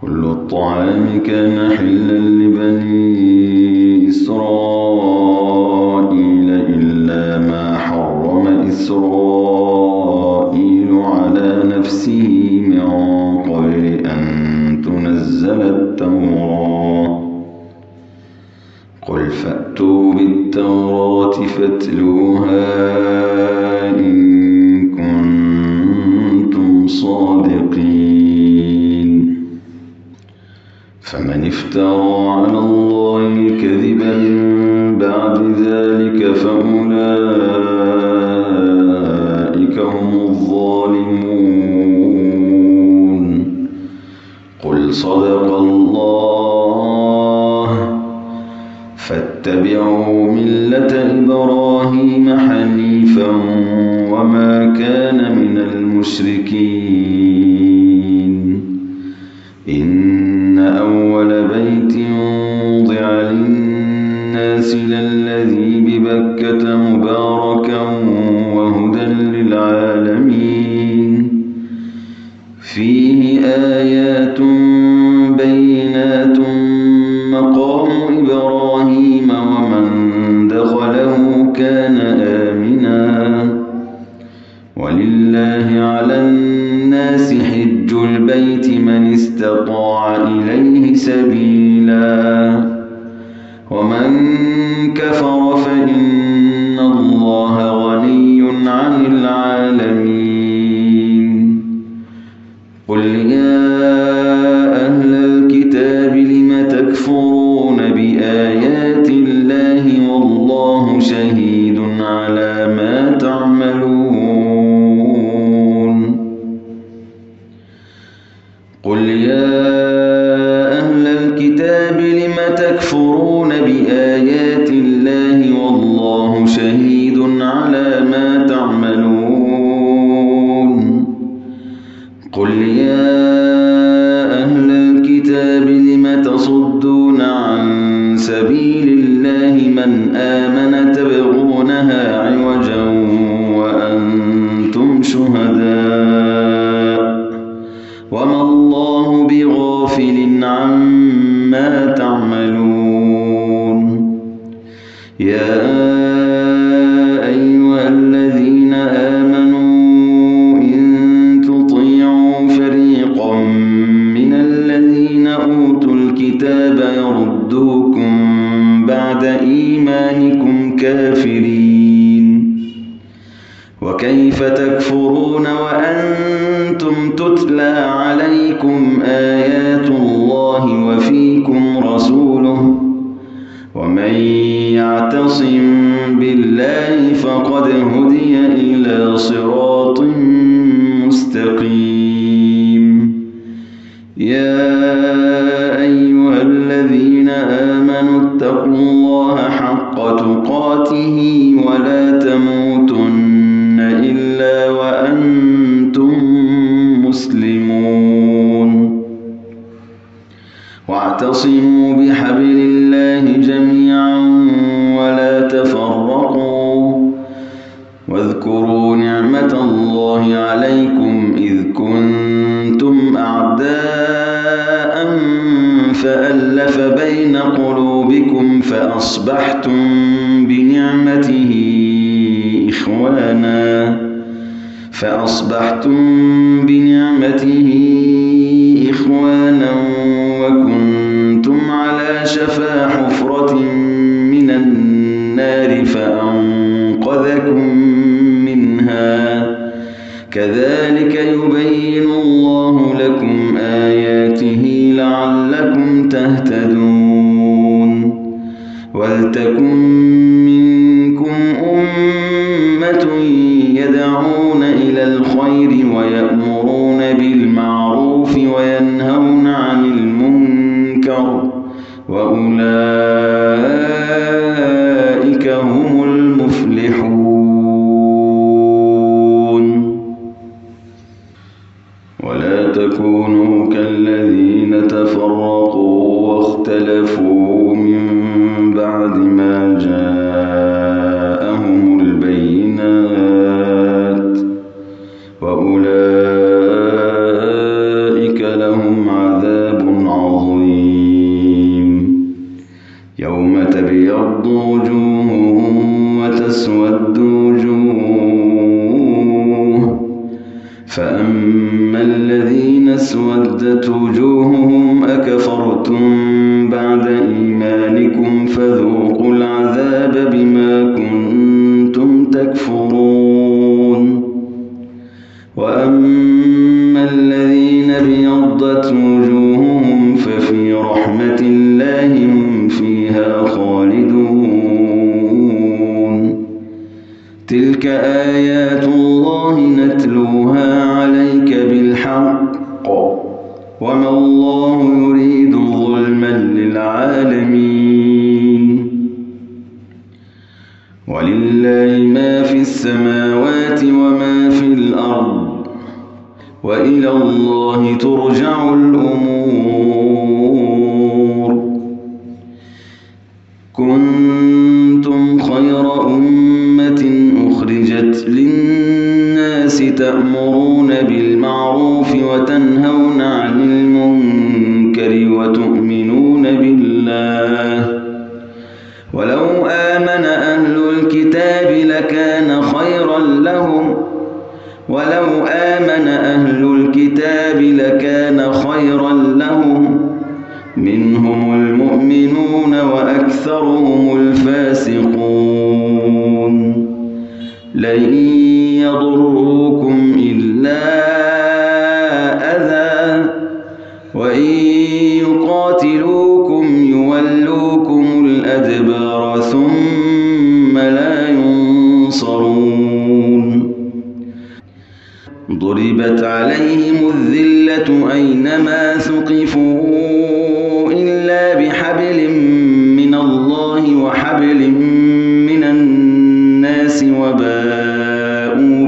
كل الطعام كان حلا لبني إسرائيل إلا ما حرم إسرائيل على نفسه من قبل أن تنزل التوراة. قل فأتوا بالتوراة فاتلوها إن كنتم صادقين. فمن افترى على الله كذبا بعد ذلك فأولئك هم الظالمون. قل صدق الله. فاتبعوا ملة إبراهيم حنيفا وما كان من المشركين. إن أول بيت وضع للناس للذي ببكة مباركا وهدى للعالمين. فيه آيات بينات مقام إبراهيم ومن دخله كان آمنا. ولله على الناس حج البيت من استطاع إليه سبيلا ومن كفر فإن الله غني عن العالمين. قل يا أهل الكتاب لم تكفرون بآيات الله والله شهيد على ما تعملون. قل يا أهل الكتاب لم تكفرون بآيات الله والله شهيد على ما تعملون. قل يا أهل الكتاب لم تصدون عن سبيل الله من آمن تبغونها عوجا وأنتم شهداء وما الله بغافل عما تعملون. يا أيها الذين آمنوا إن تطيعوا فريقا من الذين أوتوا الكتاب يردوكم بعد إيمانكم كافرين. وكيف تكفرون وأنتم تتلى عليكم آيات الله وفيكم رسوله ومن يعتصم بالله فقد هدي إلى صراط مستقيم. يا أيها الذين آمنوا اتقوا الله حق تقاته ولا تموتن إلا وأنتم مسلمون. واعتصموا بحبل الله جميعا ولا تفرقوا. واذكروا نعمة الله عليكم إذ كنتم أعداء فألف بين قلوبكم فأصبحتم بنعمته إخوانا وكنتم على شفا حفرة من النار فأنقذكم منها. كذلك يبين الله لكم آياته لعلكم تهتدون. ولتكن منكم أمة يدعون إلى الخير ويأمرون بالمعروف وينهون عن المنكر وأولئك هم المفلحون. ولا تكونوا كالذين تفرقوا واختلفوا من بعد ما جاءهم البينات وأولئك لهم عذاب يوم تبيض وجوه وتسود وجوه فأما الذين اسودت وجوههم أكفرتم بعد إيمانكم فذوقوا العذاب بما كنتم تكفرون وأما الذين ابيضت وجوههم ففي رحمة الله هم فيها خالدون تلك آيات الله نتلوها عليك بالحق وما الله يريد ظلما للعالمين ولله ما في السماوات وما في الأرض وإلى الله ترجع الأمور كنتم خير أمة أخرجت للناس تأمرون بالمعروف وتنهون عن المنكر وتؤمنون بالله ولو آمن أهل الكتاب لكان خيرا لهم منهم المؤمنون وأكثرهم الفاسقون لن يضروكم إلا أذى وإن يقاتلوكم يولوكم الأدبار ثم لا ينصرون ضربت عليهم الذلة أينما ثقفوا إلا بحبل من الله وحبل من الناس وباءوا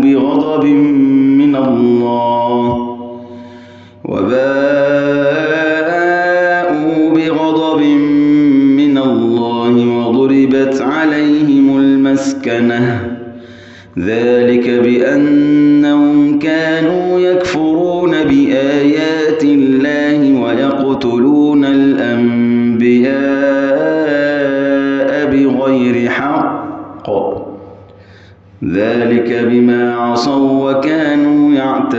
بغضب من الله وضربت عليهم المسكنة ذلك بأنهم كانوا يكفرون بآيات الله ويقتلون الأنبياء بغير حق ذلك بما عصوا وكانوا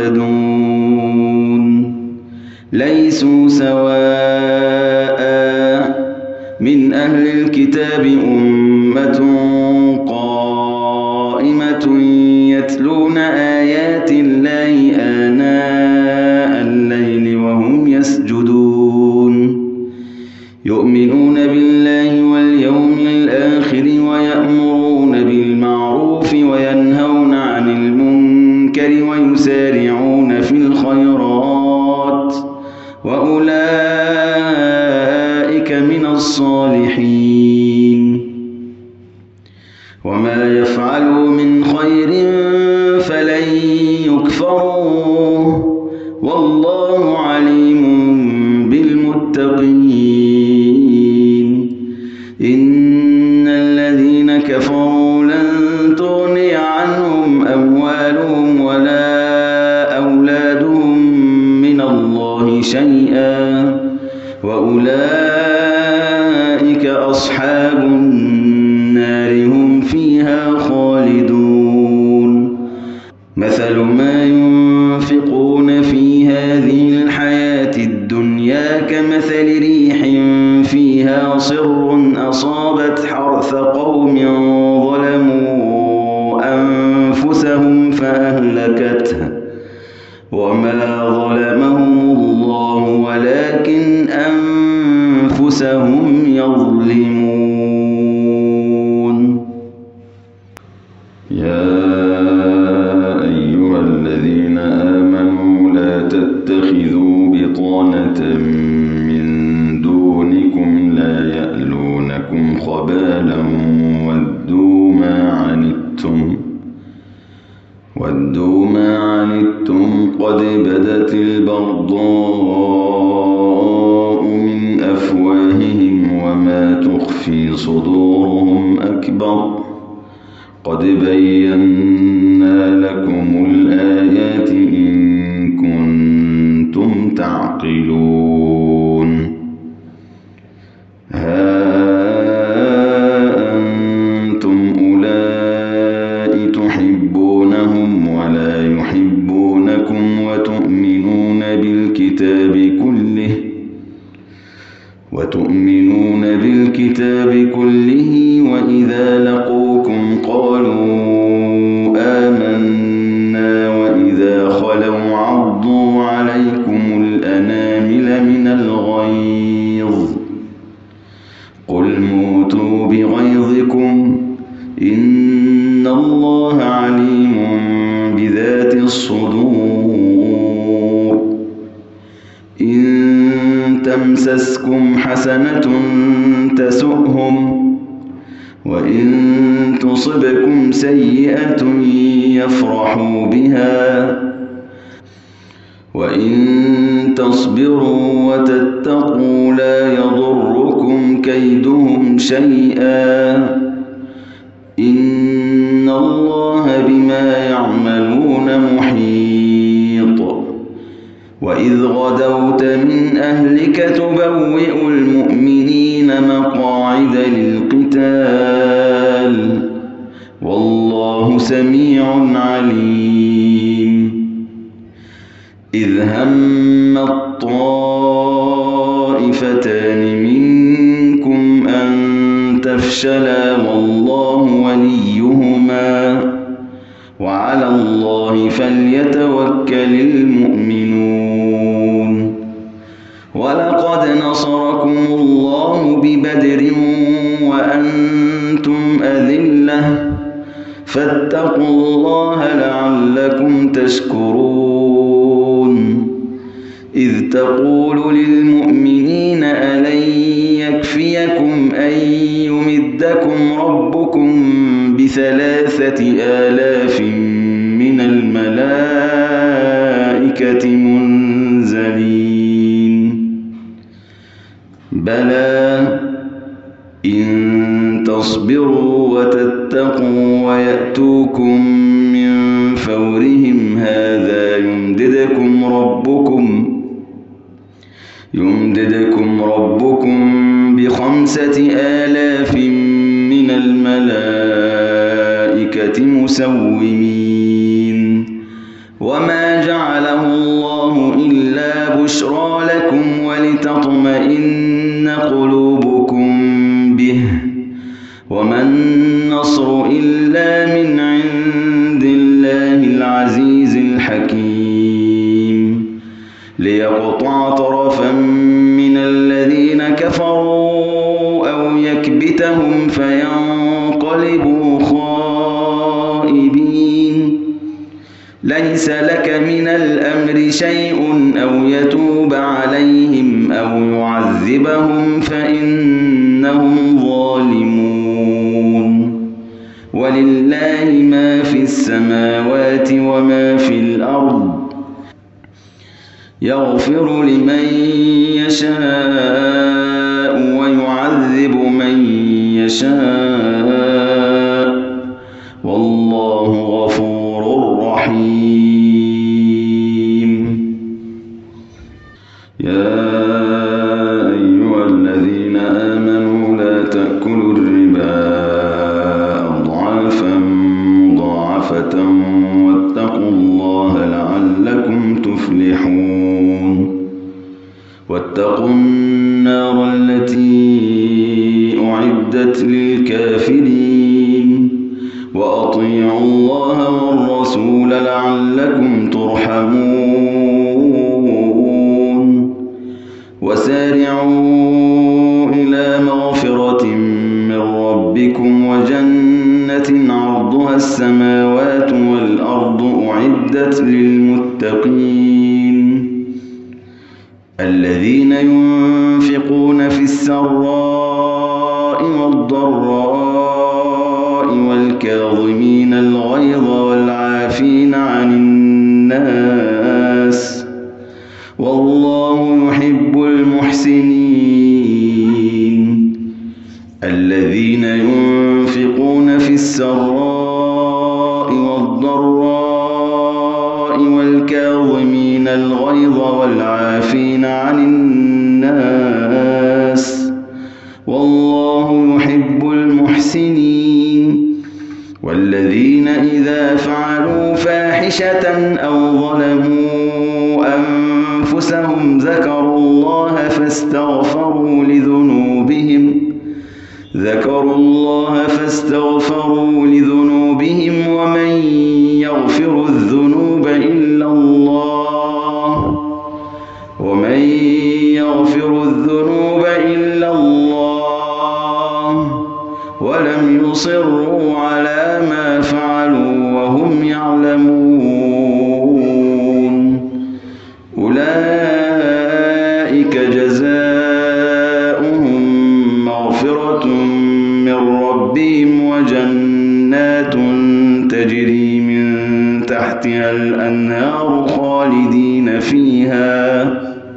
يعتدون ليسوا سواء من أهل الكتاب أمة قائمة يتلون آيات الله آناء الليل وهم يسجدون يؤمنون بالله واليوم الآخر ويأمرون بالمعروف وينهون عن المنكر ويسارعون في الخيرات وأولئك من الصالحين وما يفعلوا من خير فلن يكفروه والله عليم بالمتقين إن الذين كفروا لن تغني عنهم أموالهم ولا أولادهم من الله شيئا وأولئك أصحاب النار هم فيها خالدون مثل ما ينفقون في هذه الحياة الدنيا كمثل ريح فيها صر أصابت حرث قوم ظلموا أنفسهم فأهلكته وما ظلمهم الله ولكن أنفسهم يظلمون يا أيها الذين آمنوا لا تتخذوا بطانة من دونكم لا يألونكم خبالا ودوا ما عنتم قد بدت البغضاء من أفواههم وما تخفي صدورهم أكبر قد بينا لكم الآيات إن كنتم تعقلون بالكتاب كله وإذا لقوكم قالوا آمنا وإذا خلوا عضوا عليكم الأنامل من الغيظ قل موتوا بغيظكم إن الله عليم بذات الصدور إن تمسسكم حسنة تسؤهم وإن تصبكم سيئة يفرحوا بها وإن تصبروا وتتقوا لا يضركم كيدهم شيئا إن الله بما يعملون محيط وإذ غدوت من أهلك تبوئ المؤمنين مقاعد للقتال والله سميع عليم إذ هم الطائفتان منكم أن تفشلا والله وليهما وعلى الله فليتوكل المؤمنون ولقد نصركم الله ببدر وأنتم أذلة فاتقوا الله لعلكم تشكرون إذ تقول للمؤمنين ألن يكفيكم أن يمدكم ربكم ب3,000 من الملائكة منزلين بلى إن تصبروا وتتقوا ويأتوكم من فورهم هذا يمددكم ربكم ب5,000 من الملائكة مسومين وما جعله الله إلا بشرى لكم ولتطمئن قلوبكم به وما النصر إلا من عند الله العزيز الحكيم ليقطع طرفا من الذين كفروا أو يكبتهم فينقلبوا خائبين ليس لك من الأمر شيء أو يتوب عليهم أو يعذبهم فإنهم ظالمون ولله ما في السماوات وما في الأرض يغفر لمن يشاء ويعذب من يشاء والله غفور رحيم يا أيها الذين آمنوا لا تأكلوا الربا أضعافا مضاعفة واتقوا الله لعلكم تفلحون واتقوا النار التي أعدت للكافرين وأطيعوا الله والرسول لعلكم ترحمون وسارعوا إلى مغفرة من ربكم وجنة عرضها السماوات والأرض أعدت للمتقين الذين ينفقون في السراء والضراء والكاظمين الغيظ والعافين عن الناس والله يحب المحسنين الذين ينفقون في السراء والضراء والكاظمين الغيظ والعافين عن الناس والله يحب المحسنين ذكروا الله فاستغفروا لذنوبهم ومن يغفر الذنوب إلا الله ولم يصروا على ما فعلوا وهم يعلمون أولئك جزاؤهم مغفرة من ربهم وجنات تجري من تحتها الأنهار خالدين فيها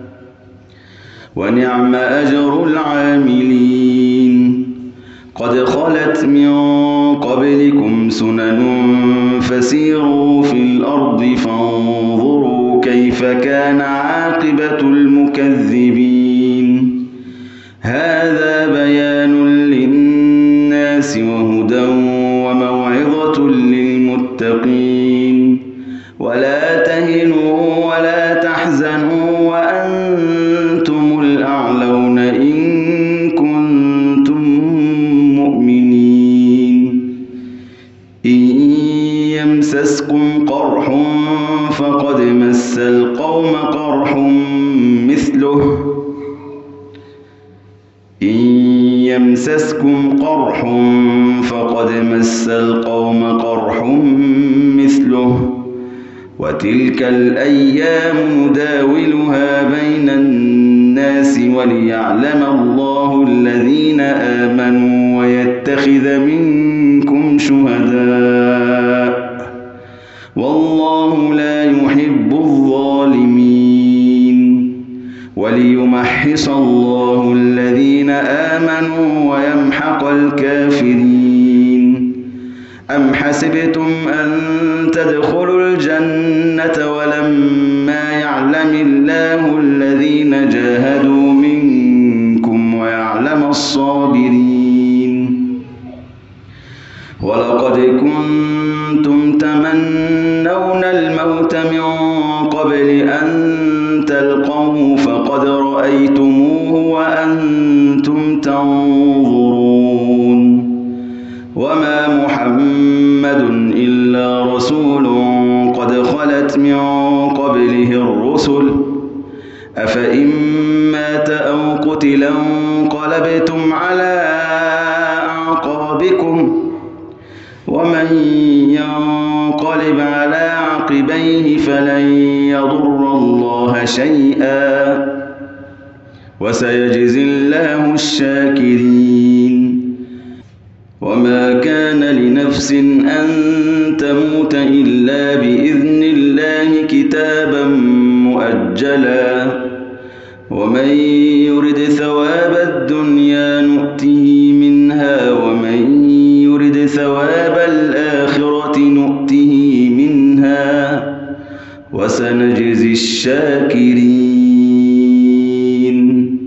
ونعم أجر العاملين قد خلت من قبلكم سنن فسيروا في الأرض فانظروا كيف كان عاقبة المكذبين هذا بيان للناس وهدى وموعظة للمتقين ولا تهنوا ولا تحزنوا وأنتم الأعلون إن كنتم مؤمنين إن يمسسكم قرح فقد مس القوم قرح مثله وتلك الأيام نداولها بين الناس وليعلم الله الذين آمنوا ويتخذ منكم شهداء والله لا يحب الظالمين وليمحص الله الذين آمنوا ويمحق الكافرين أم حسبتم أن تدخلوا الجنة ولما يعلم الله الذين جاهدوا منكم ويعلم الصابرين ولقد كنتم تمنون الموت من قبل أن تلقوه فقد رأيتموه وأنتم تنظرون وما محمد إلا رسول قد خلت من قبله الرسل أفإن مات أو قتلا انقلبتم على أعقابكم ومن ينقلب على عقبيه فلن يضر الله شيئا وسيجزي الله الشاكرين وما كان لنفس أن تموت إلا بإذن الله كتابا مؤجلا ومن يرد ثواب الدنيا نؤته منها ومن يرد ثواب الآخرة نؤته منها وسنجزي الشاكرين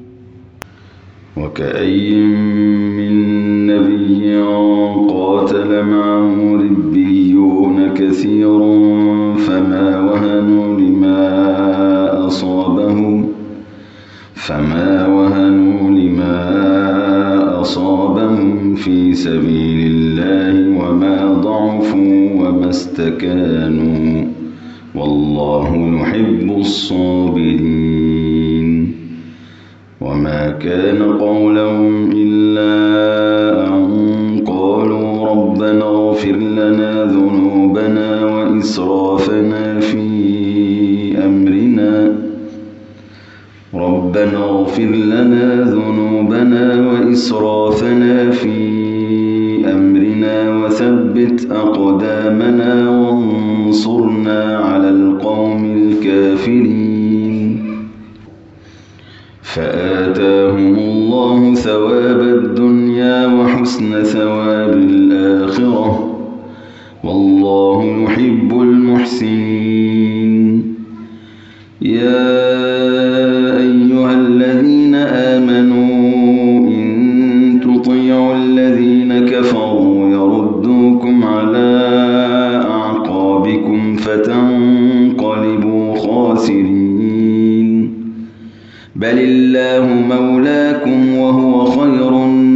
وكأي من نبي قاتل معه ربيون كثير فما وهنوا لما أصابهم في سبيل الله وما ضعفوا وما استكانوا والله يحب الصابرين وما كان قولهم إلا أن قالوا ربنا اغفر لنا ذنوبنا وإسرافنا في أمرنا وثبت أقدامنا وانصرنا على القوم الكافرين فآتاهم الله ثواب الدنيا وحسن ثواب الآخرة والله يحب المحسنين يا أيها الذين آمنوا إن تطيعوا الذين كفروا يردوكم على أعقابكم فتنقلبوا خاسرين بل الله مولاكم وهو خير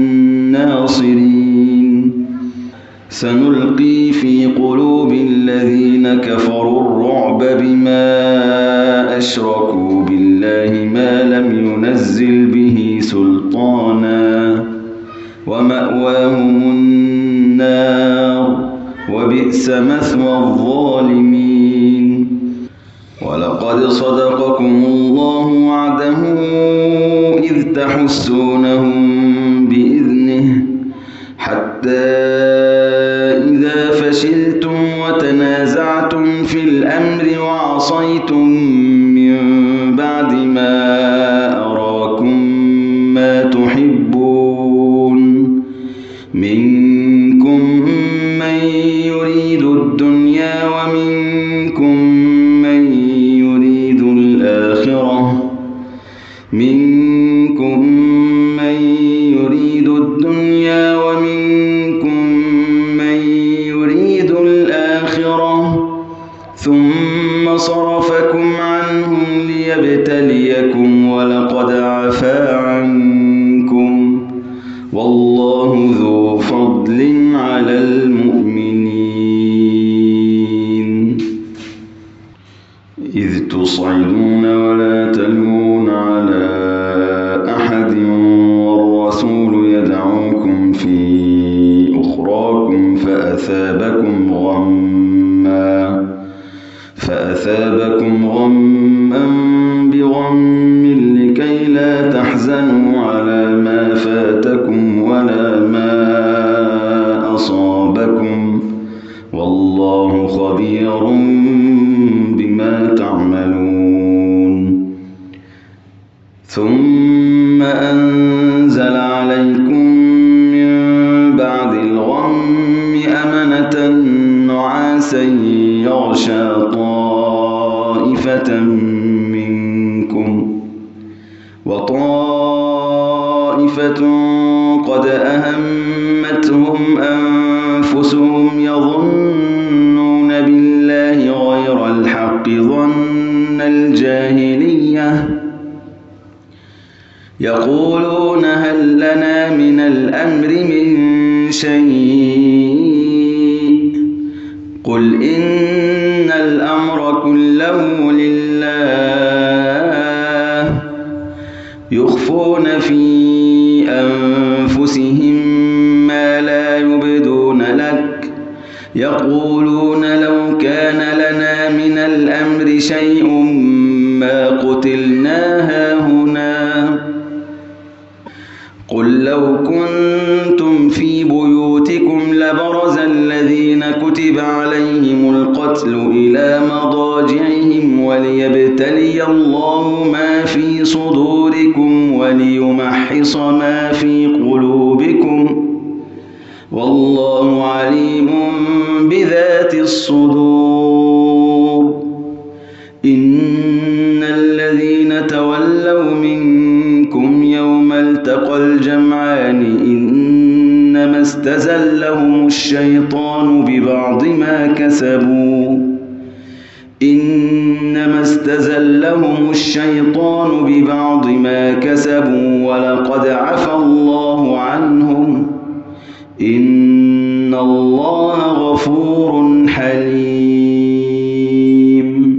الناصرين سنلقي في قلوب الذين كفروا الرعب بما أشركوا بالله ما لم ينزل به سلطانا ومأواهم النار وبئس مثوى الظالمين ولقد صدقكم الله وعده إذ تحسونهم بإذنه حتى إذا فشلتم وتنازعتم في الأمر وعصيتم من بعد ما أراكم ما تحبون منكم من يريد الدنيا ومنكم من يريد الآخرة ثم صرفكم عنهم ليبتليكم ولقد عفا عنكم والله ذو فضل على المؤمنين إذ تصعدون ولا تلوون على أحد والرسول يدعوكم في أخراكم فأثابكم غما بغم لكي لا تحزنوا على ما فاتكم ولا ما أصابكم والله خبير بما تعملون ثم أنزل عليكم من بعد الغم أمنة نعاسا يغشى طائفة منكم وطائفة قد أهمتهم أنفسهم يظنون بالله غير الحق ظن الجاهلية يقولون هل لنا من الأمر من شيء قل إن الأمر كله لله يخفون في أنفسهم ما لا يبدون لك يقولون لو كان لنا من الأمر شيء ما قتلنا هاهنا قل لو كنتم في بيوتكم لبرز الذين كتب عليهم القتل إلى مضاجعهم وليبتلي الله ما في صدوركم وليمحص ما في قلوبكم والله عليم بذات الصدور إن الذين تولوا منكم يوم التقى الجمعان إنما استزلهم الشيطان ببعض ما كسبوا ولقد عفا الله عنهم إن الله غفور حليم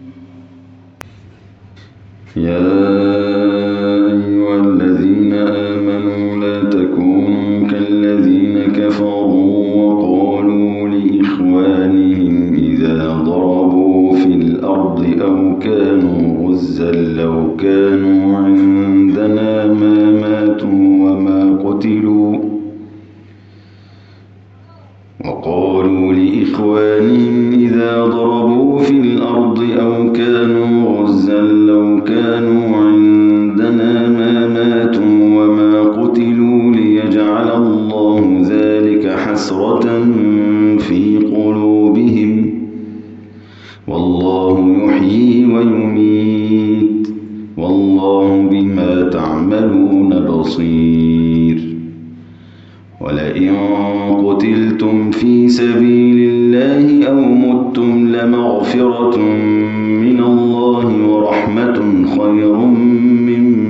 يا أيها الذين آمنوا لا تكونوا كالذين كفروا وقالوا لإخوانهم إذا ضربوا في الأرض أو كانوا غزا لو كانوا عندنا ما ماتوا وما قتلوا وقالوا لإخوانهم إذا ضربوا في الأرض أو كانوا غزا لو كانوا عندنا ما ماتوا وما قتلوا ليجعل الله ذلك حسرة في قلوبهم والله يحيي ويميت والله بما تعملون بصير ولئن قتلتم في سبيل الله أو متم لمغفرة من الله ورحمة خير مما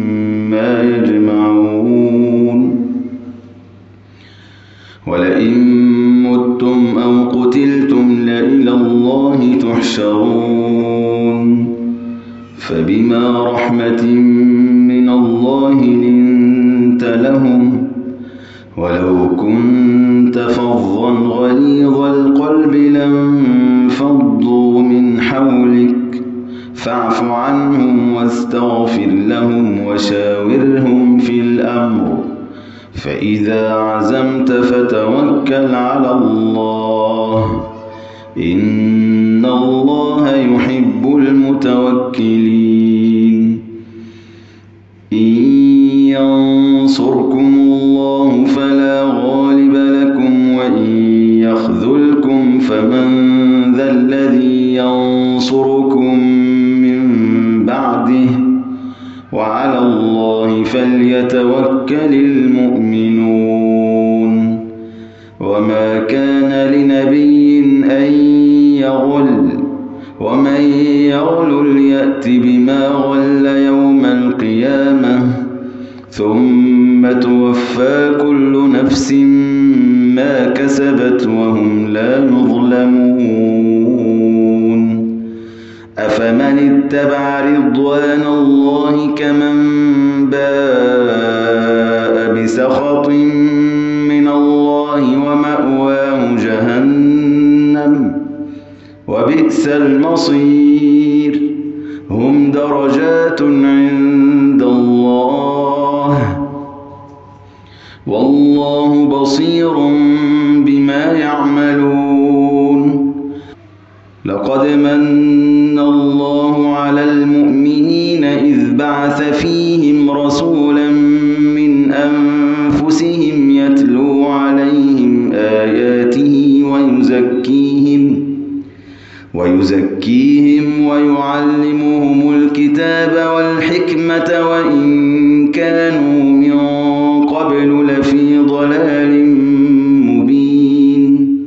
ولئن متم أو قتلتم لإلى الله تحشرون فبما رحمة من الله لنت لهم ولو كنت فظا غليظ القلب لانفضوا من حولك فاعف عنهم واستغفر لهم وشاورهم في الأمر فإذا عزمت فتوكل على الله إن الله يحب المتوكلين إن ينصركم الله فلا غالب لكم وإن يخذلكم فمن ذا الذي ينصركم من بعده وعلى الله فليتوكل المؤمنون وما كان لنبي أن يغل ومن يغل يأت بما غل يوم القيامة ثم توفى كل نفس ما كسبت وهم لا يظلمون أفمن اتبع رضوان الله كمن باء بسخط من الله ومأواه جهنم وبئس المصير هم درجات عند الله والله بصير بما يعملون لقد من الله على المؤمنين إذ بعث فيهم رسولا من أنفسهم يتلو عليهم آياته ويزكيهم ويعلمهم الكتاب والحكمة وإن كانوا من قبل لفي ضلال مبين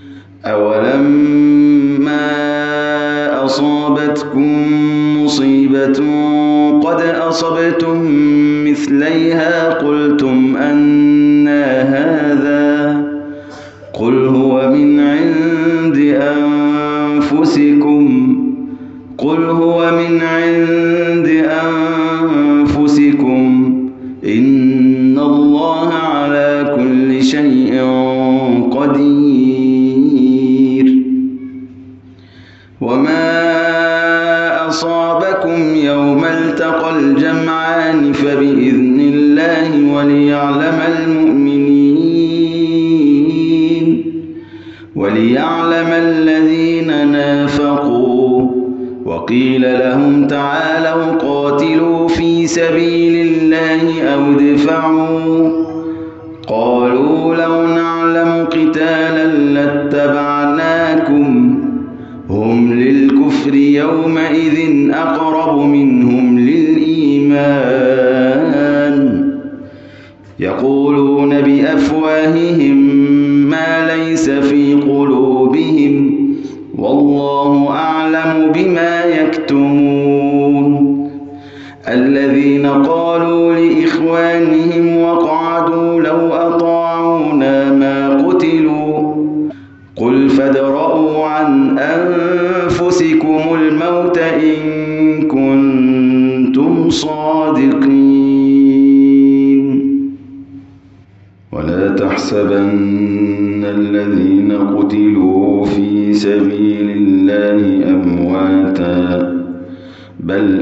أولما أصابتكم مصيبة قد أصبتم مثليها قلتم أنى هذا قل هو من عند أنفسكم إن الله على كل شيء قدير وما أصابكم يوم التقى الجمعان فبإذن الله وليعلم الذين نافقوا وقيل لهم تعالوا قاتلوا في سبيل الله أو ادفعوا قالوا لو نعلم قتالا لاتبعناكم هم للكفر يومئذ أقرب منهم للإيمان يقولون بأفواههم ما ليس في قلوبهم والله أعلم بما يكتمون الذين قالوا لإخوانهم وقعدوا لو أطاعونا ما قتلوا قل فادرءوا عن أنفسكم الموت إن كنتم صادقين ولا تحسبن الذين قتلوا في سبيل الله أمواتا بل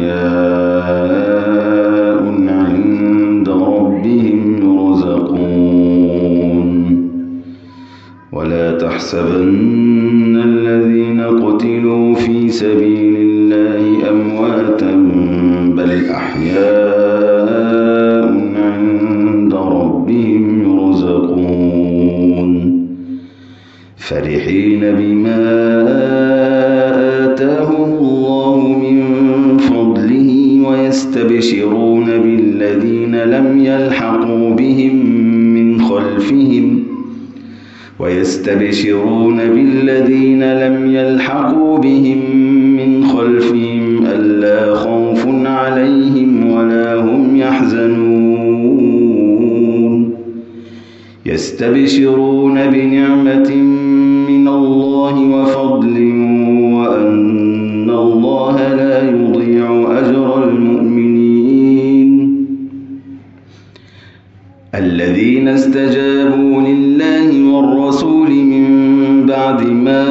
أحياء عند ربهم يرزقون ولا تحسبن الذين قتلوا في سبيل الله أمواتا بل أحياء عند ربهم يرزقون فرحين بما آتاهم الله من فضله ويستبشرون بالذين لم يلحقوا بهم من خلفهم ألا خوف عليهم ولا هم يحزنون يستبشرون بنعمة من الله وفضل وأن الله لا يضيع أجر المؤمنين. الذين استجابوا لله والرسول من بعد ما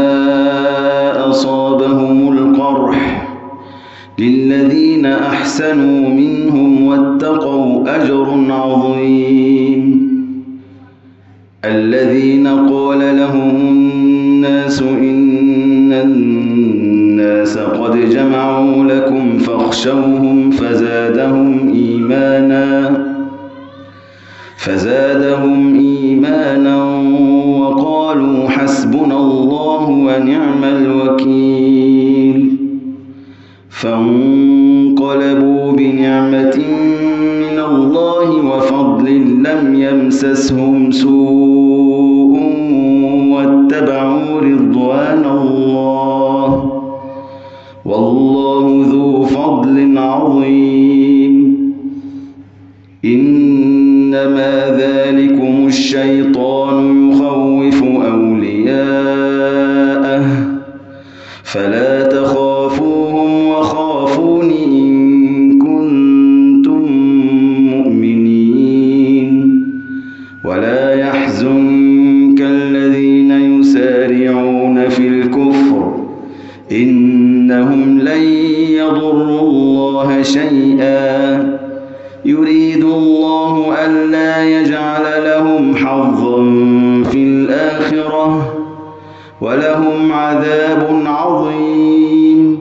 أصابهم القرح للذين أحسنوا منهم واتقوا أجر عظيم. الذين قال لهم الناس إن الناس قد جمعوا لكم فاخشوهم فزادهم إيمانا وقالوا حسبنا الله ونعم الوكيل. فانقلبوا بنعمة من الله وفضل لم يمسسهم سوء واتبعوا رضوان الله والله ذو فضل عظيم. إنما ذلكم الشيطان يخوف أولياءه فلا تخافوهم وخافون إن كنتم مؤمنين. ولا يحزنك الذين يسارعون في الكفر إنهم لن يضروا الله شيئا يريد الله ألا يجعل لهم حظا في الآخرة ولهم عذاب عظيم.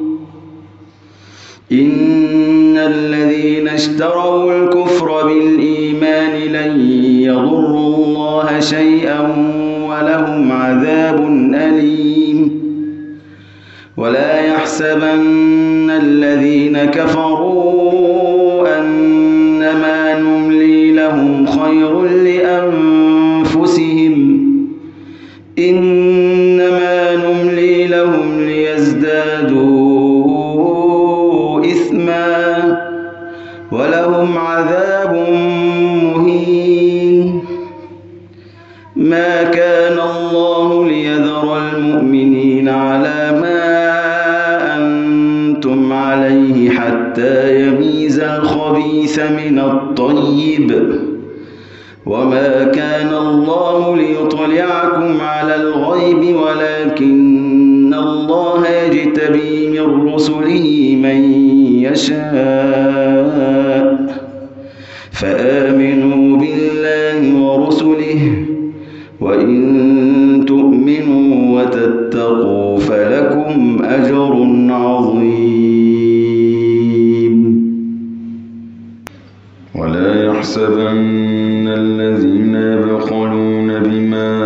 إن الذين اشتروا الكفر بالإيمان لن يضروا الله شيئا ولهم عذاب أليم. ولا يحسبن الذين كفروا أنما نملي لهم خير لأنفسهم إنما نملي لهم ليزدادوا إثما ولهم عذاب مهين. ما كان الله ليذر المؤمنين على ما أنتم عليه حتى يميز الخبيث من الطيب وما كان الله ليطلعكم على الغيب ولكن الله يجتبي من رسله من يشاء. فآمنوا بالله ورسله وإن تؤمنوا وتتقوا فلكم أجر عظيم. ولا يحسبن الذين يبخلون بما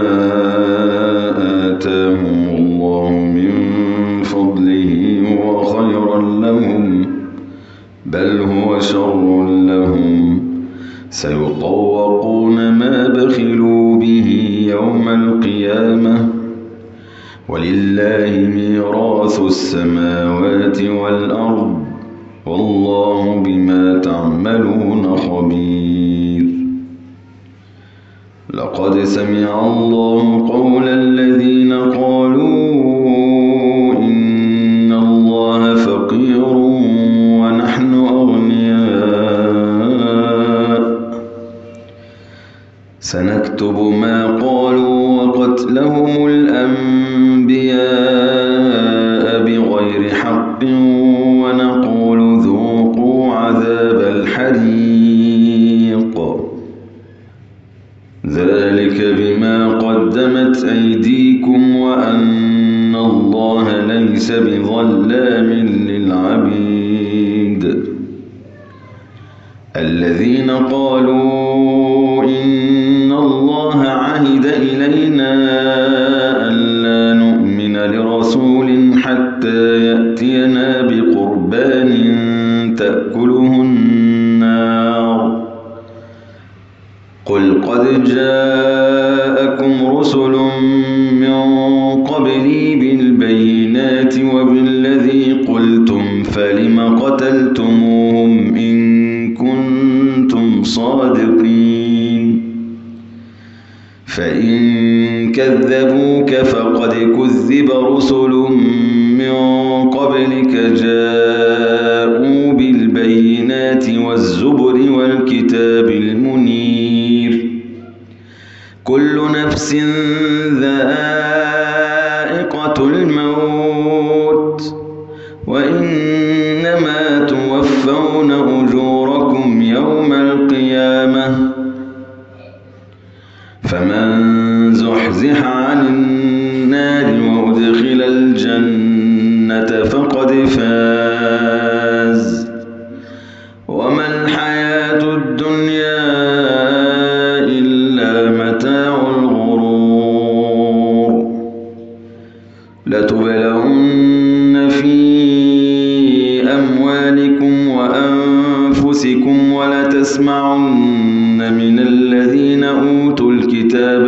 آتاهم الله من فضله هو خيرا لهم بل هو شر لهم سيطوقون ما بخلوا به يوم القيامة ولله ميراث السماوات والأرض والله بما تعملون خبير. لقد سمع الله قول الذين قالوا إن الله فقير ونحن أغنياء سنكتب ما قالوا وقتلهم الأنبياء بغير حق ونقول ذوقوا عذاب الحريق ذلك بما قدمت أيديكم وأن الله ليس بظلام للعبيد. الذين قالوا إن الله عهد إلينا ألا نؤمن لرسول حتى يأتينا بقربان تأكله النار قل قد جاءكم رسل من قبلي بالبينات وبالذي قلتم فلم قتلتموهم إن كنتم صادقين فإن كذبوك فقد كذب رسل من قبلك جاءوا بالبينات والزبر والكتاب المنير كل نفس ذائقة الموت وإنما توفون أجوركم يوم القيامة فمن زحزح عن النار وأدخل الجنة فقد فاز وما الحياة الدنيا إلا متاع الغرور لتبلغن في أموالكم وأنفسكم ولتسمعن من الذين أوتوا الكتاب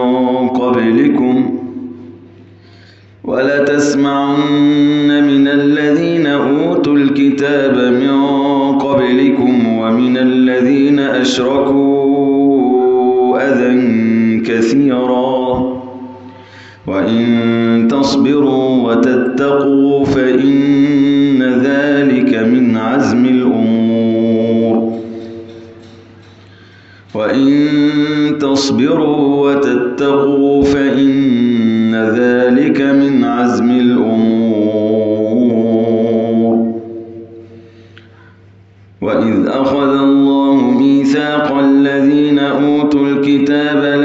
من قبلكم ومن الذين أشركوا أذى كثيرا وإن تصبروا وتتقوا فإن ذلك من عزم الأمور وإذ أخذ الله ميثاق الذين أوتوا الكتاب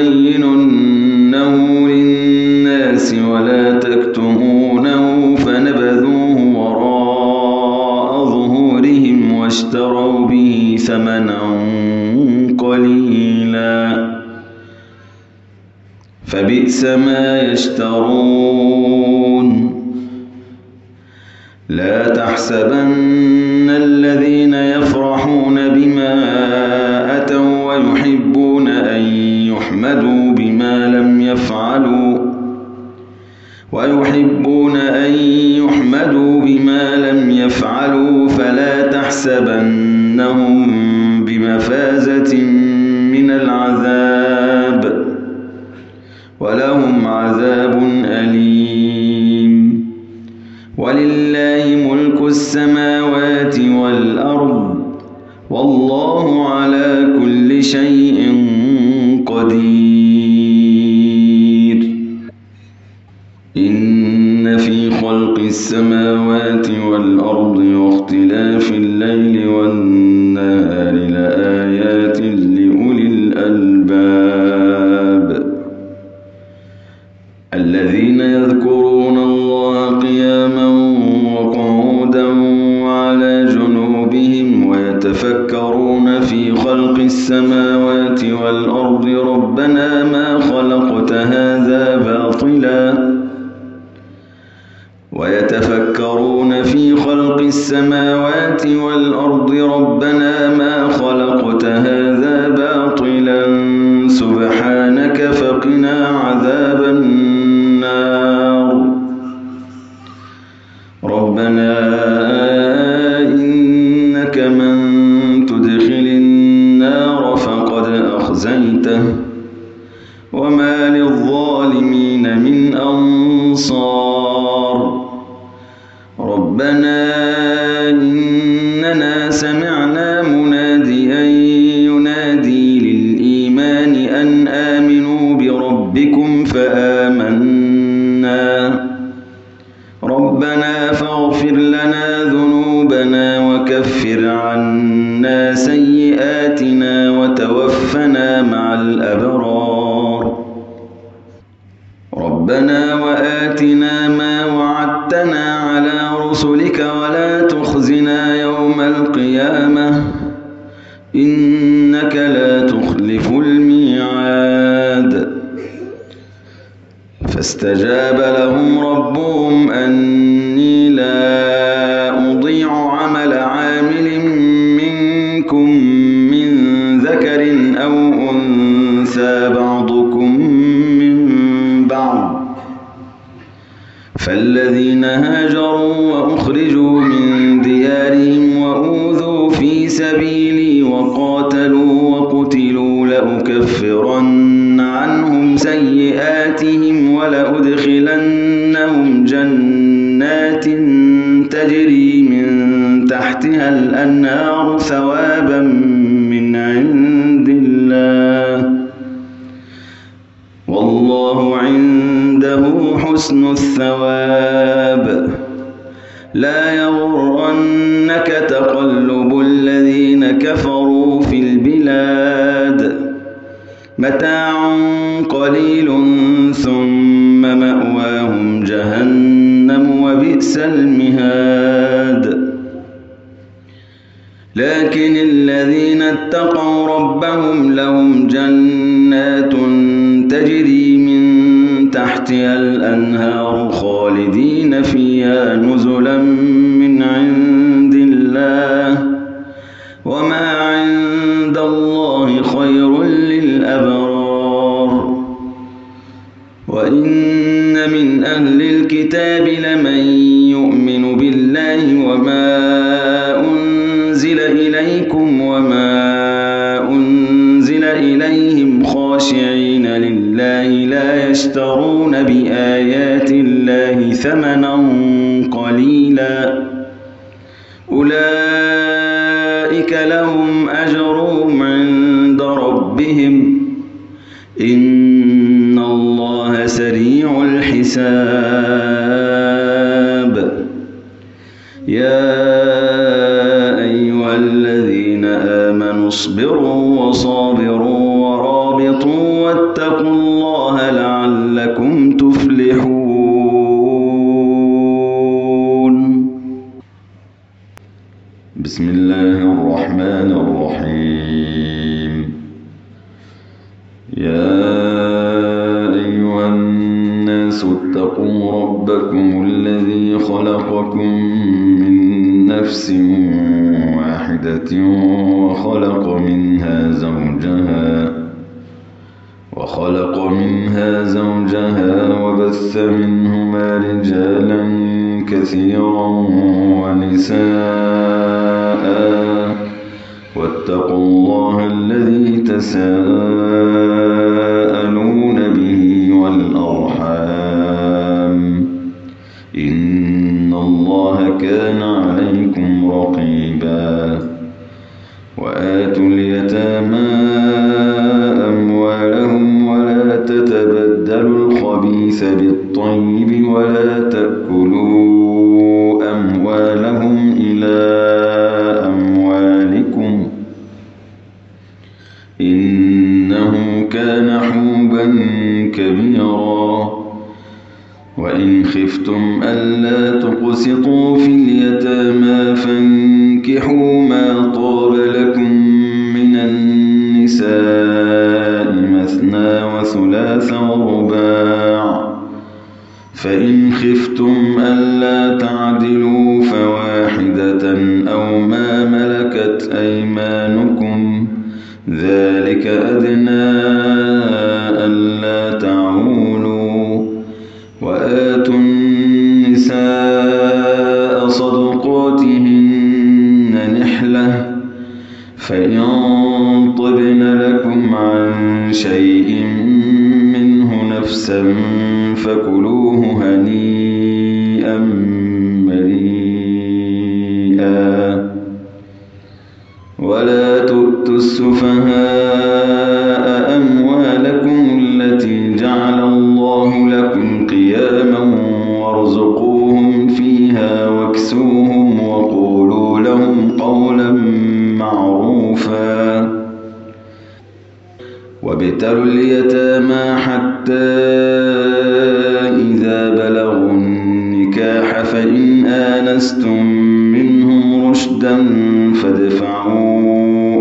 لتبيننه للناس ولا تكتمونه فنبذوه وراء ظهورهم واشتروا به ثمنا قليلا فبئس ما يشترون لا تحسبن الذين يفرحون بما أتوا ويحبون أن يحمدوا بما لم يفعلوا فلا تحسبنهم بمفازة من العذاب ولهم عذاب أليم ولله ملك السماوات والأرض والله على كل شيء قدير إن في خلق السماوات والأرض واختلاف الليل والنهار لآيات لأولي الألباب الذين يذكرون الله قياما وقعودا وعلى جنوبهم ويتفكرون في خلق السماوات والأرض ربنا ما خلقت هذا باطلا سبحانك فقنا عذاب النار ربنا إنك من تدخل النار فقد أخزيته وما للظالمين من أنصار ربنا إننا سمعنا مناديا ينادي للإيمان أن آمنوا بربكم فآمنا ربنا فاغفر لنا ذنوبنا وكفر عنا سيئاتنا وتوفنا مع الأبرار ربنا وآتنا ما وعدتنا على رسلك ولا تخزنا يوم القيامة إنك لا تخلف الميعاد فاستجاب لهم ربهم أني لا أضيع عمل عامل منكم من ذكر أو أنثى بعضكم من بعض فالذين هاجروا وأخرجوا من ديارهم وأوذوا في سبيلي وقاتلوا وقتلوا لأكفرن عنهم تجري من تحتها الأنهار ثوابا من عند الله والله عنده حسن الثواب لا يغرنك تقلب الذين كفروا في البلاد متاع قليل ثم مأواهم جهنم وبئس المهاد لكن الذين اتقوا ربهم لهم جنات تجري من تحتها الأنهار خالدين فيها نزلا من عند الله وما عند الله خير للأبرار وإن من أهل الكتاب لمن يؤمن بالله وما أنزل إليكم وما أنزل إليهم خاشعين لله لا يشترون بآيات الله ثمنا قليلا أولئك لهم أجرهم عند ربهم إن الله سريع الحساب يا أيها الذين آمنوا اصبروا وصابروا ورابطوا واتقوا الله لعلكم تفلحون بسم الله الرحمن الرحيم يا أيها الناس اتقوا ربكم الذي خلقكم من نفس واحدة وخلق منها زوجها وبث منهما رجالا كثيرا ونساء واتقوا الله الذي تساءلون به والأرحام إن الله كان عليكم رقيبا وآتوا اليتامى أموالهم ولا تتبدلوا الخبيث بالطيب ولا تأكلوا أموالهم إلى أموالكم إنه كان حوبا كبيرا وإن خفتم ألا تقسطوا في اليتامى فانكحوا ما طاب لكم من النساء مثنى وثلاث ورباع فإن خفتم ألا تعدلوا فواحدة أو ما ملكت أيمانكم ذلك أدنى ألا تعولوا وآتوا النساء صدقاتهن نحلة فإن طبن لكم عن شيء منه نفسا فكلوه هنيئا مريئا ولا تؤتوا السفهاء أموالكم التي جعل الله لكم قياما وارزقوهم فيها واكسوهم وقولوا لهم قولا معروفا وابتلوا اليتامى حتى إذا بلغوا النكاح فإن آنستم منهم رشدا فادفعوا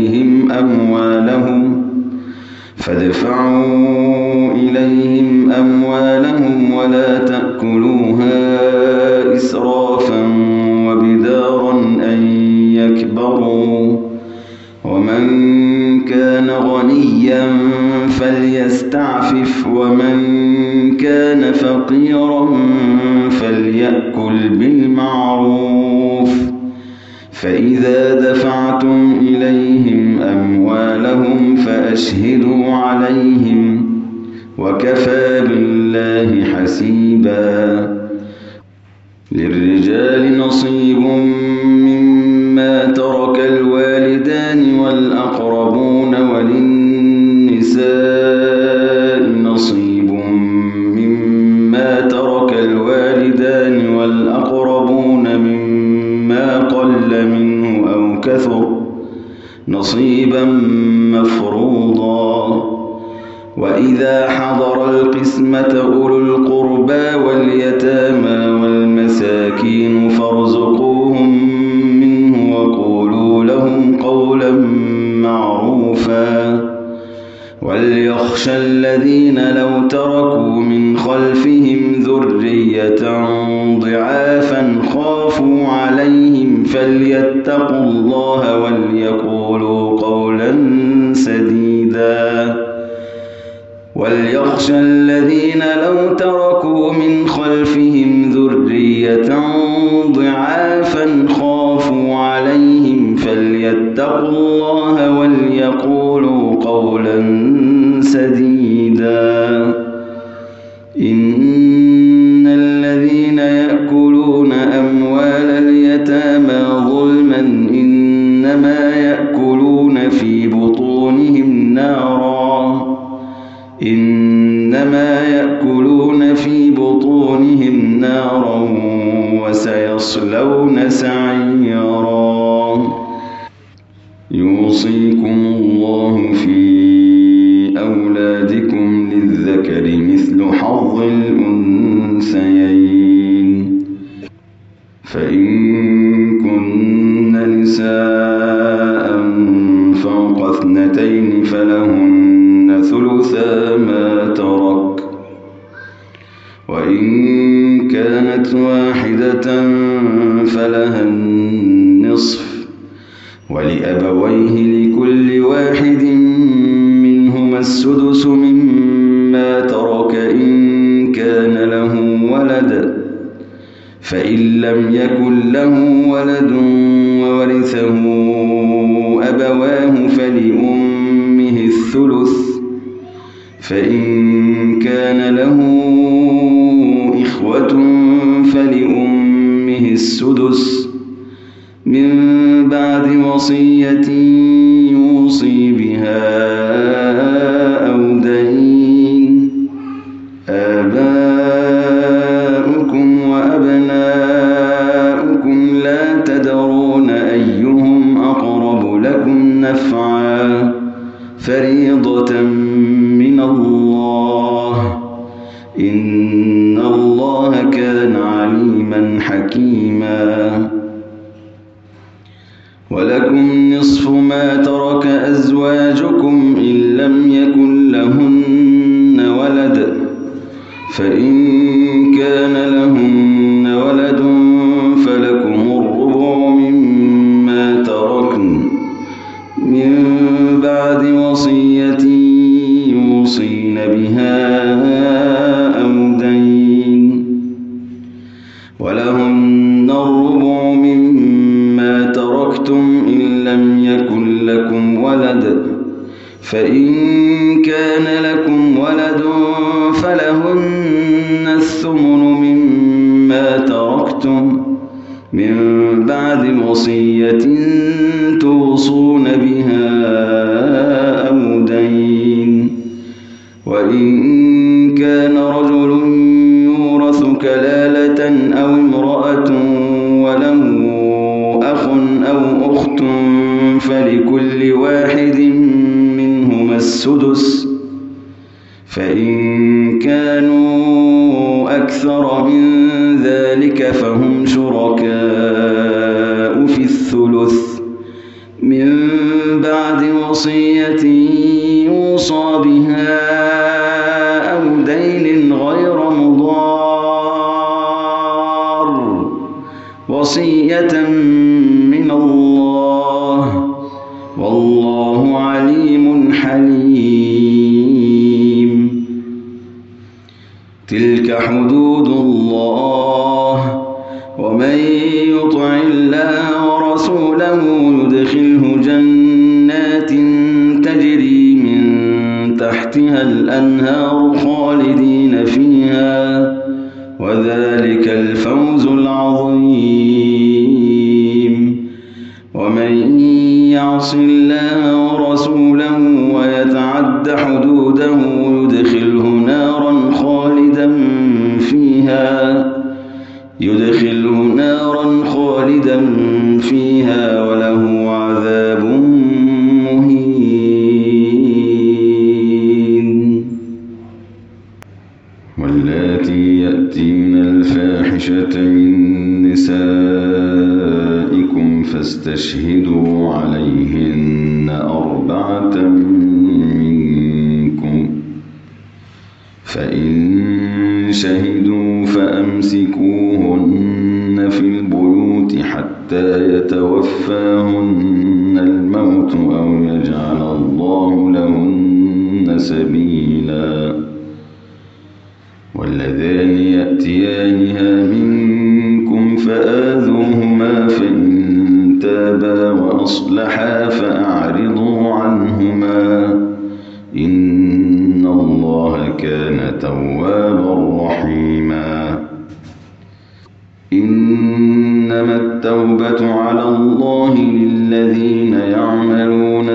إليهم أموالهم ولا تأكلوها إسرافا وبدارا أن يكبروا ومن كان غنيا فليستعفف ومن كان فقيرا فليأكل بالمعروف فإذا دفعتم إليهم أموالهم فأشهدوا عليهم وكفى بالله حسيبا للرجال نصيب مما ترك الوالدان والأقربون وللنساء نصيب مما ترك الوالدان والأقربون مما قل منه أو كثر نصيبا مفروضا. وإذا حضر القسمة أولو القربى واليتامى والمساكين فارزقوهم منه وقولوا لهم قولا معروفا. وليخشى الذين لو تركوا من خلفهم ذرية ضعافا خافوا عليهم فليتقوا الله وليقولوا قولا سديدا. وليخشى الذين لو تركوا من خلفهم ذرية ضعافا خافوا عليهم فليتقوا الله وليقولوا قولا سديدا. إن الذين يأكلون أموال اليتامى ظلما إنما يأكلون في بطونهم نارا وسيصلون سعيرا. يوصيكم الله في أولادكم للذكر مثل حظ الأنثيين. فإن كن نساء فوق 2 فلهن ثلثا ما ترك، وإن كانت واحدة فلها النصف، ولأبويه لكل واحد منهما السدس مما ترك إن كان له ولد، فإن لم يكن له ولد وورثه أبواه فلأمه الثلث، فإن كان له إخوة فلأمه السدس من بعد وصية يوصي بها أو دين. آباؤكم وأبناؤكم لا تدرون أيهم أقرب لكم نفعا فريضة من الله، إن الله كان عليما حكيما. ولكم نصف ما ترك أزواجكم إن لم يكن لهن ولد، فإن كان لهن ولد فلكم الربع مما تركن من بعد وصية يوصين بها أو دين. ولهن الربع مما تركتم إن لم يكن لكم ولد، فإن كان لكم ولد فلهن الثمن مما تركتم من بعد وصية توصون بها أو دين. وإن كان رجل يورث كلالة أو امرأة وله أخ أو أخت فلكل واحد منهما السدس، فإن كانوا أكثر من ذلك فهم شركاء في الثلث من بعد وصية يوصى بها أو دين غير مضار، وصية من الله، والله عليم حليم. تلك حدود الله، ومن يطع الله ورسوله يدخله جنات تجري من تحتها الأنهار خالدين فيها، وذلك الفوز العظيم. ومن يعص الله ورسوله ويتعد حدوده يدخله نارا خالدا فيها وله عذاب مهين. واللاتي يأتين الفاحشة من نسائكم فاستشهدوا عليهن 4 منكم، فإن شهدوا فأمسكوهن في البيوت حتى يتوفاهن الموت أو يجعل الله لهن سبيلا. واللذان يأتيانها منكم فآذوهما، فإن تابا وأصلحا فأعرضوا عنهما، إن الله كان توابا رحيما. إنما التوبة على الله للذين يعملون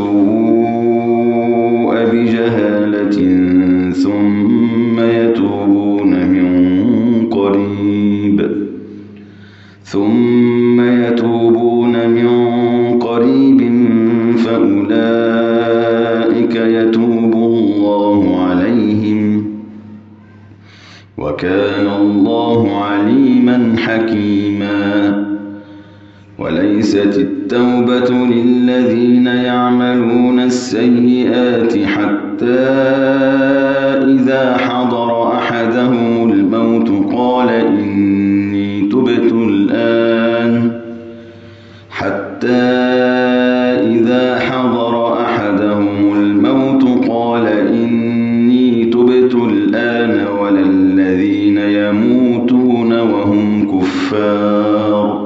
السوء بجهالة ثم يتوبون من قريب فأولئك يتوب الله عليهم، وكان الله عليما حكيما. وليست التوبة للذين يعملون السيئات حتى إذا حضر أحدهم الموت قال إني تبت الآن ولا الذين يموتون وهم كفار،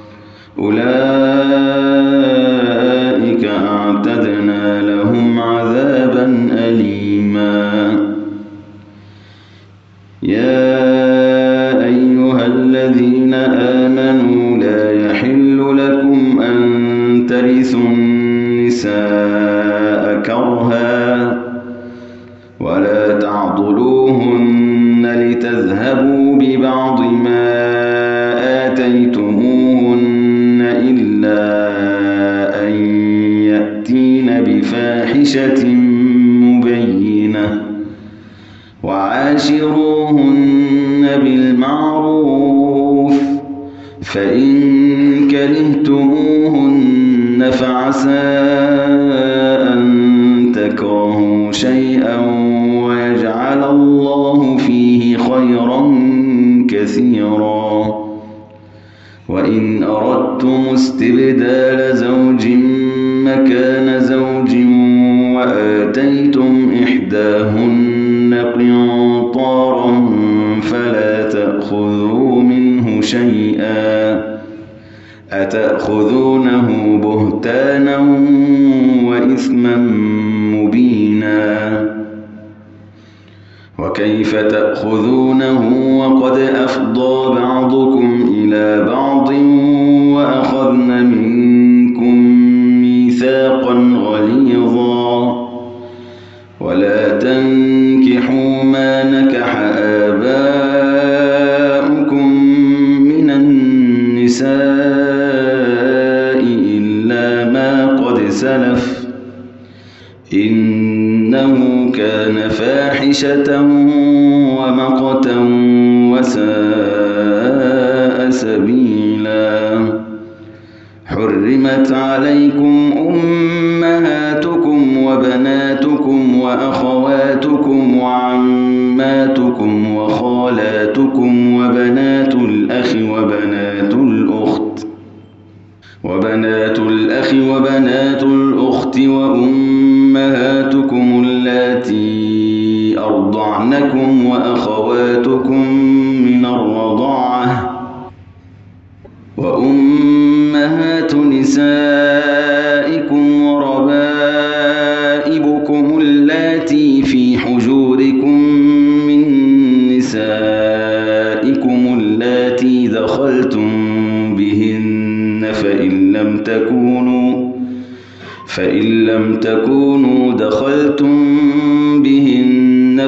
أولئك أعتدنا لهم عذابا أليما. يا أيها الذين آمنوا لا يحل لكم أن ترثوا النساء كرها ولا تعضلوهن لتذهبوا ببعض ما آتيتموهن إلا أن يأتين بفاحشة مبينة، وعاشروهن بالمعروف، فإن كرهتموهن فعسى أن تكرهوا شيئا ويجعل الله فيه خيرا كثيرا. وإن أردتم استبدال زوج مكان زوج وآتيتم إحداهن قنطارا فلا تأخذوا منه شيئا، أتأخذونه بهتانا وإثما مبينا. وكيف تأخذونه وقد أفضى بعضكم إلى بعض وأخذن منكم ميثاقا غليظا. ولا تنكحوا ما نكح آباؤكم من النساء إلا ما قد سلف، إنه كان فاحشة ومقتا وساء سبيلا. حرمت عليكم أمهاتكم وبناتكم وأخواتكم وعماتكم وخالاتكم وبنات الأخ وبنات الأخت وأمهاتكم اللاتي أرضعنكم وأخواتكم من الرضاعة وأمهات نسائكم وربائبكم اللاتي في حجوركم من نسائكم لم تكونوا دخلتم بهن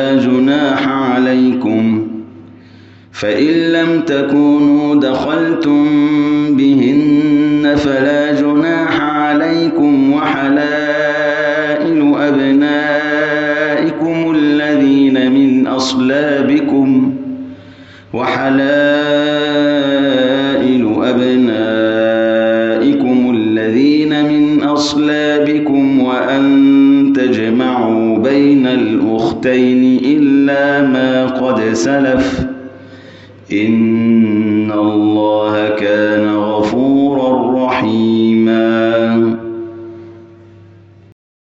فلا جناح عليكم وحلائل أبنائكم الذين من أصلابكم وأن تجمعوا بين الأختين إلا ما قد سلف إن الله كان غفورا رحيما.